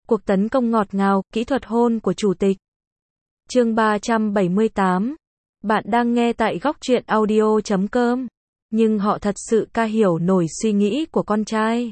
Cuộc tấn công ngọt ngào, kỹ thuật hôn của chủ tịch. Chương 378. Bạn đang nghe tại góc truyện audio.com. Nhưng họ thật sự ca hiểu nổi suy nghĩ của con trai.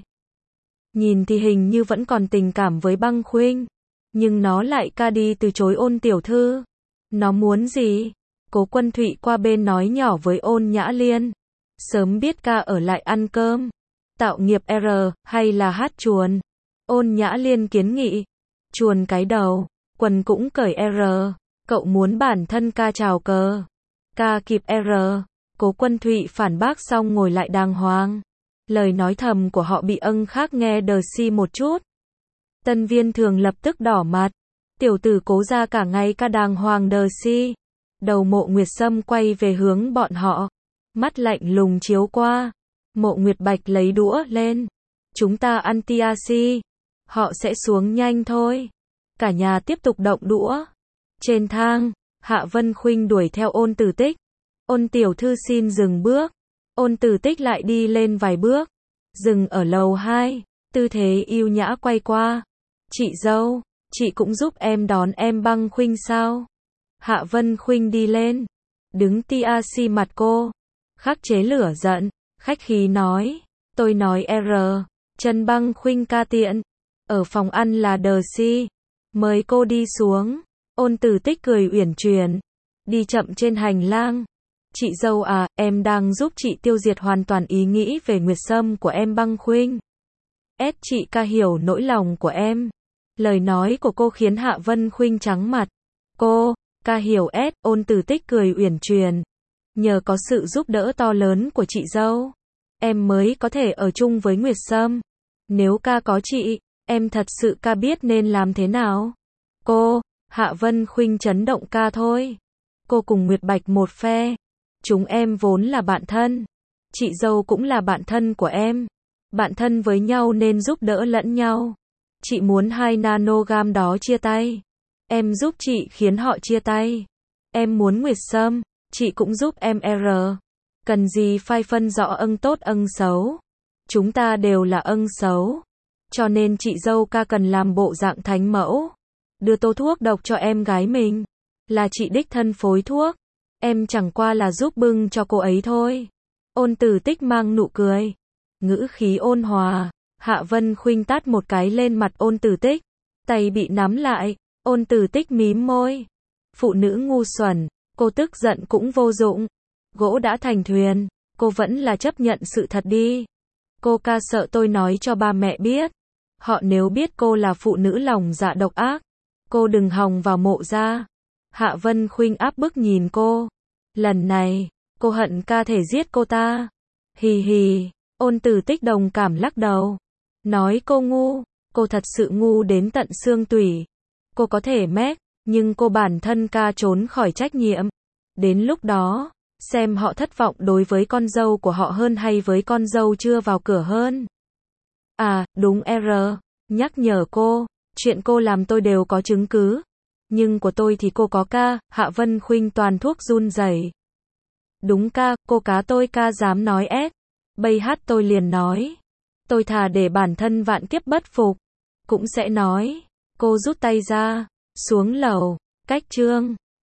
Nhìn thì hình như vẫn còn tình cảm với Băng Khuynh, nhưng nó lại ca đi từ chối Ôn tiểu thư. Nó muốn gì? Cố Quân Thụy qua bên nói nhỏ với Ôn Nhã Liên. Sớm biết ca ở lại ăn cơm. Tạo nghiệp R, hay là hát chuồn? Ôn Nhã Liên kiến nghị. Chuồn cái đầu, quần cũng cởi R. Cậu muốn bản thân ca chào cờ. Ca kịp R. Cố Quân Thụy phản bác xong ngồi lại đàng hoàng. Lời nói thầm của họ bị âng khác nghe đờ si một chút. Tân Viên Thường lập tức đỏ mặt. Tiểu tử Cố ra cả ngày ca đàng hoàng đờ si. Đầu Mộ Nguyệt Sâm quay về hướng bọn họ. Mắt lạnh lùng chiếu qua. Mộ Nguyệt Bạch lấy đũa lên. Chúng ta ăn tiasi. Họ sẽ xuống nhanh thôi. Cả nhà tiếp tục động đũa. Trên thang, Hạ Vân Khuynh đuổi theo Ôn Tử Tích. Ôn tiểu thư xin dừng bước. Ôn Tử Tích lại đi lên vài bước. Dừng ở lầu 2, tư thế yêu nhã quay qua. Chị dâu, chị cũng giúp em đón em Băng Khuynh sao? Hạ Vân Khuynh đi lên. Đứng tiasi mặt cô. Khắc chế lửa giận, khách khí nói. Tôi nói R. Trần Băng Khuynh ca tiện. Ở phòng ăn là đờ si. Mời cô đi xuống. Ôn Tử Tích cười uyển chuyển. Đi chậm trên hành lang. Chị dâu à, em đang giúp chị tiêu diệt hoàn toàn ý nghĩ về Nguyệt Sâm của em Băng Khuynh. Chị ca hiểu nỗi lòng của em. Lời nói của cô khiến Hạ Vân Khuynh trắng mặt. Cô, ca hiểu Ôn Tử Tích cười uyển chuyển. Nhờ có sự giúp đỡ to lớn của chị dâu, em mới có thể ở chung với Nguyệt Sâm. Nếu ca có chị, em thật sự ca biết nên làm thế nào. Cô, Hạ Vân Khuynh chấn động ca thôi. Cô cùng Nguyệt Bạch một phe. Chúng em vốn là bạn thân. Chị dâu cũng là bạn thân của em. Bạn thân với nhau nên giúp đỡ lẫn nhau. Chị muốn 2 nanogam đó chia tay. Em giúp chị khiến họ chia tay. Em muốn Nguyệt Sâm, chị cũng giúp em R. Cần gì phai phân rõ âng tốt âng xấu. Chúng ta đều là âng xấu. Cho nên chị dâu ca cần làm bộ dạng thánh mẫu. Đưa tô thuốc độc cho em gái mình. Là chị đích thân phối thuốc. Em chẳng qua là giúp bưng cho cô ấy thôi. Ôn Tử Tích mang nụ cười. Ngữ khí ôn hòa. Hạ Vân Khuynh tát một cái lên mặt Ôn Tử Tích. Tay bị nắm lại. Ôn Tử Tích mím môi. Phụ nữ ngu xuẩn. Cô tức giận cũng vô dụng. Gỗ đã thành thuyền. Cô vẫn là chấp nhận sự thật đi. Cô ca sợ tôi nói cho ba mẹ biết. Họ nếu biết cô là phụ nữ lòng dạ độc ác. Cô đừng hòng vào Mộ ra. Hạ Vân Khuynh áp bức nhìn cô. Lần này, cô hận ca thể giết cô ta. Hì hì. Ôn Tử Tích đồng cảm lắc đầu. Nói cô ngu. Cô thật sự ngu đến tận xương tủy. Cô có thể mét, nhưng cô bản thân ca trốn khỏi trách nhiệm. Đến lúc đó, xem họ thất vọng đối với con dâu của họ hơn hay với con dâu chưa vào cửa hơn. À, đúng R. Nhắc nhở cô, chuyện cô làm tôi đều có chứng cứ. Nhưng của tôi thì cô có ca. Hạ Vân Khuynh toàn thuốc run rẩy. Đúng ca, cô cá tôi ca dám nói bây hát tôi liền nói. Tôi thà để bản thân vạn kiếp bất phục. Cũng sẽ nói. Cô rút tay ra. Xuống lầu. Cách chương.